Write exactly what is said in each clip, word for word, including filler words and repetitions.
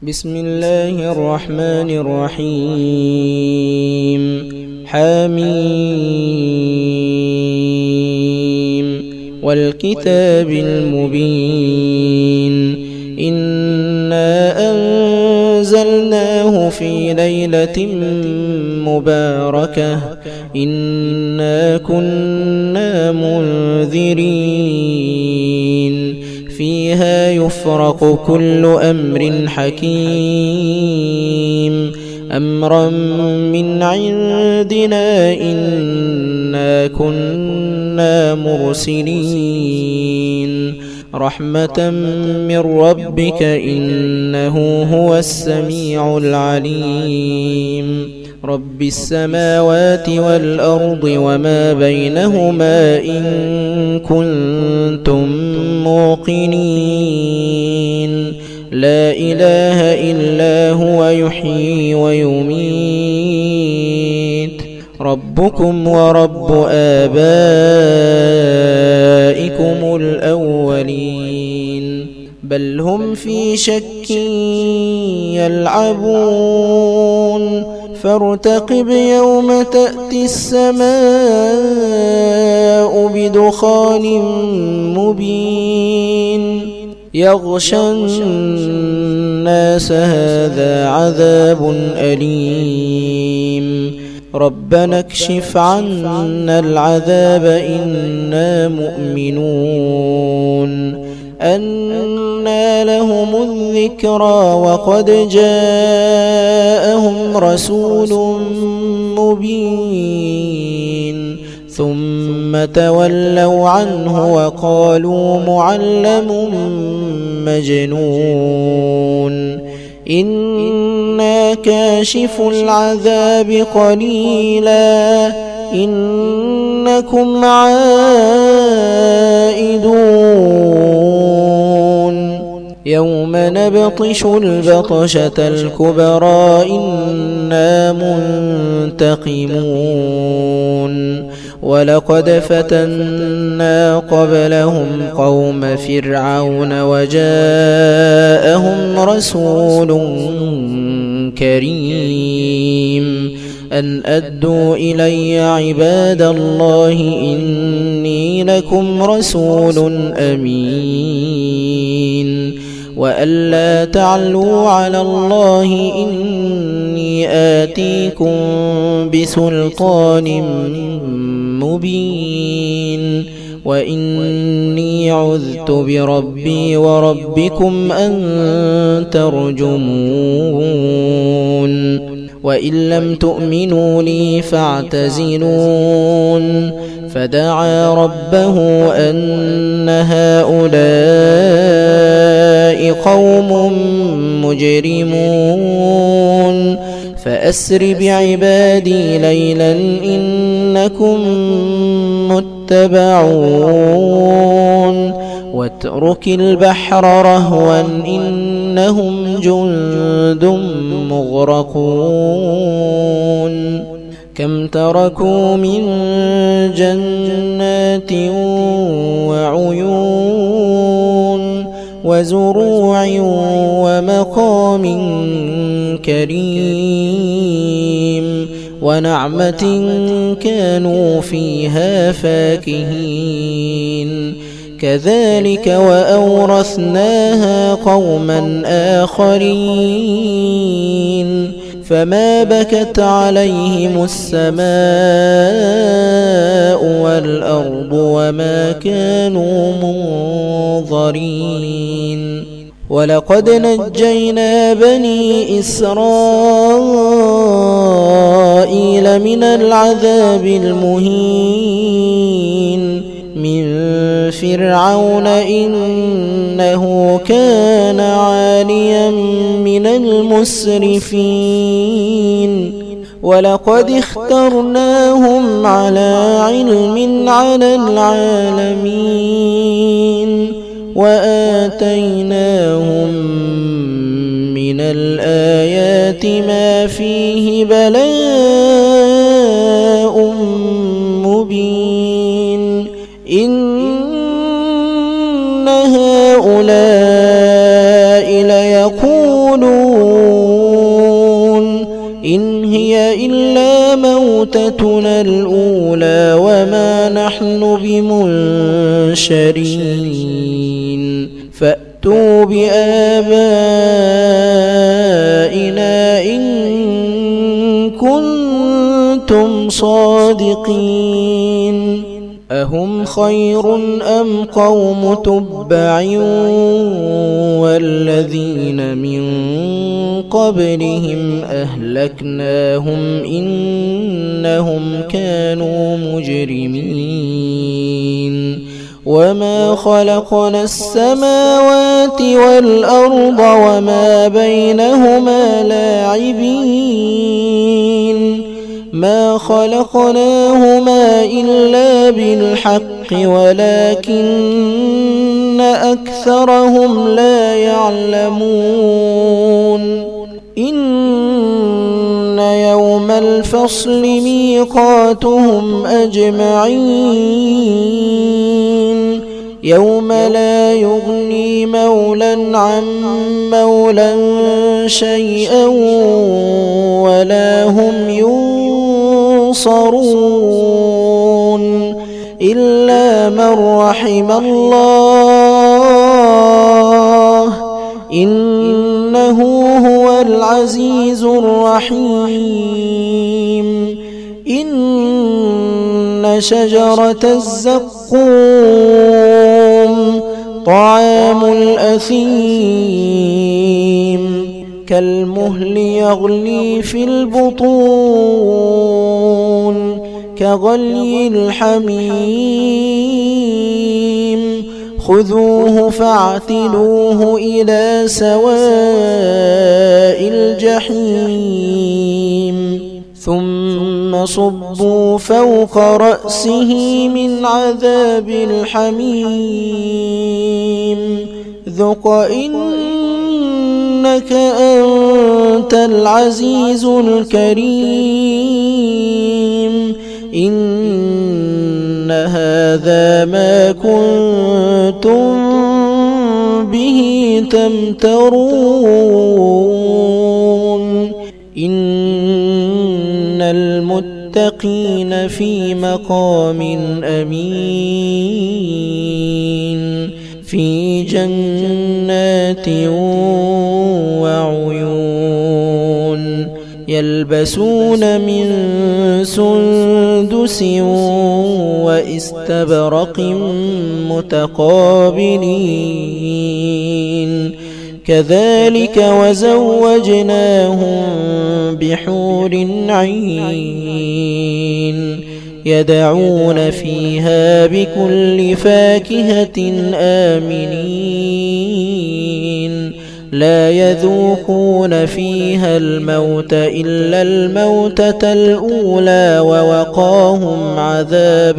بسم الله الرحمن الرحيم. حميم والكتاب المبين. إنا أنزلناه في ليلة مباركة إنا كنا منذرين فيها يفرق كل أمر حكيم أمرا من عندنا إنا كنا مرسلين رحمة من ربك إنه هو السميع العليم. رب السماوات والأرض وما بينهما إن كنتم موقنين لا إله إلا هو يحيي ويميت ربكم ورب آبائكم الأولين بل هم في شك يلعبون فارتقب يوم تأتي السماء بدخان مبين يغشى الناس هذا عذاب أليم ربنا اكشف عنا العذاب إنا مؤمنون أنى لهم الذكرى وقد جاءهم رسول مبين ثم تولوا عنه وقالوا معلم مجنون إنا كاشف العذاب قليلا إنكم عائدون يوم نبطش البطشة الكبرى إنا منتقمون ولقد فتنا قبلهم قوم فرعون وجاءهم رسول كريم أن أدوا إلي عباد الله إني لكم رسول أمين وأن لا تعلوا على الله إني آتيكم بسلطان مبين وإني عذت بربي وربكم أن ترجمون وإن لم تؤمنوا لي فاعتزلون فدعا ربه أن هؤلاء قوم مجرمون فأسر بعبادي ليلا إنكم متبعون واترك البحر رهوا إنهم جند مغرقون كم تركوا من جنات وعيون وزروع ومقام كريم ونعمة كانوا فيها فاكهين كذلك وأورثناها قوما آخرين فما بكت عليهم السماء والأرض وما كانوا منظرين ولقد نجينا بني إسرائيل من العذاب المهين من فرعون إنه كان عاليا من المسرفين ولقد اخترناهم على علم على العالمين وآتيناهم من الآيات ما فيه بلاء مبين إن هؤلاء ليقولون يقولون إن هي إلا موتتنا الأولى وما نحن بمنشرين فأتوا بآبائنا إن كنتم صادقين أهم خير أم قوم تبع والذين من قبلهم أهلكناهم إنهم كانوا مجرمين وما خلقنا السماوات والأرض وما بينهما لاعبين ما خلقناهما إلا بالحق ولكن أكثرهم لا يعلمون إن يوم الفصل ميقاتهم أجمعين يوم لا يغني مولى عن مولى شيئا ولا هم ينصرون إلا من رحم الله إنه هو العزيز الرحيم إن شجرة الزقوم طعام الأثيم كالمهل يغلي في البطون كغلي الحميم خذوه فاعتلوه إلى سواء الجحيم ثم صبوا فوق رأسه من عذاب الحميم ذق إنك أنت العزيز الكريم إن هذا ما كنتم به تمترون إن المتقين في مقام أمين في جنات وعيون يلبسون من سندس واستبرق متقابلين كذلك وزوجناهم بحور عين يدعون فيها بكل فاكهة آمنين لا يذوقون فيها الموت إلا الموتة الأولى ووقاهم عذاب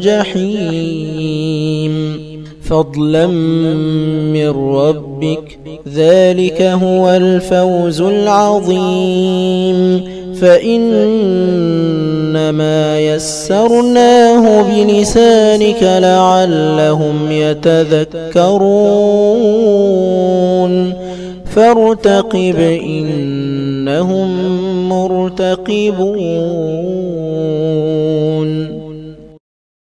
الجحيم فضلا من ربك ذلك هو الفوز العظيم فإنما يسرناه بلسانك لعلهم يتذكرون فارتقب إنهم مرتقبون.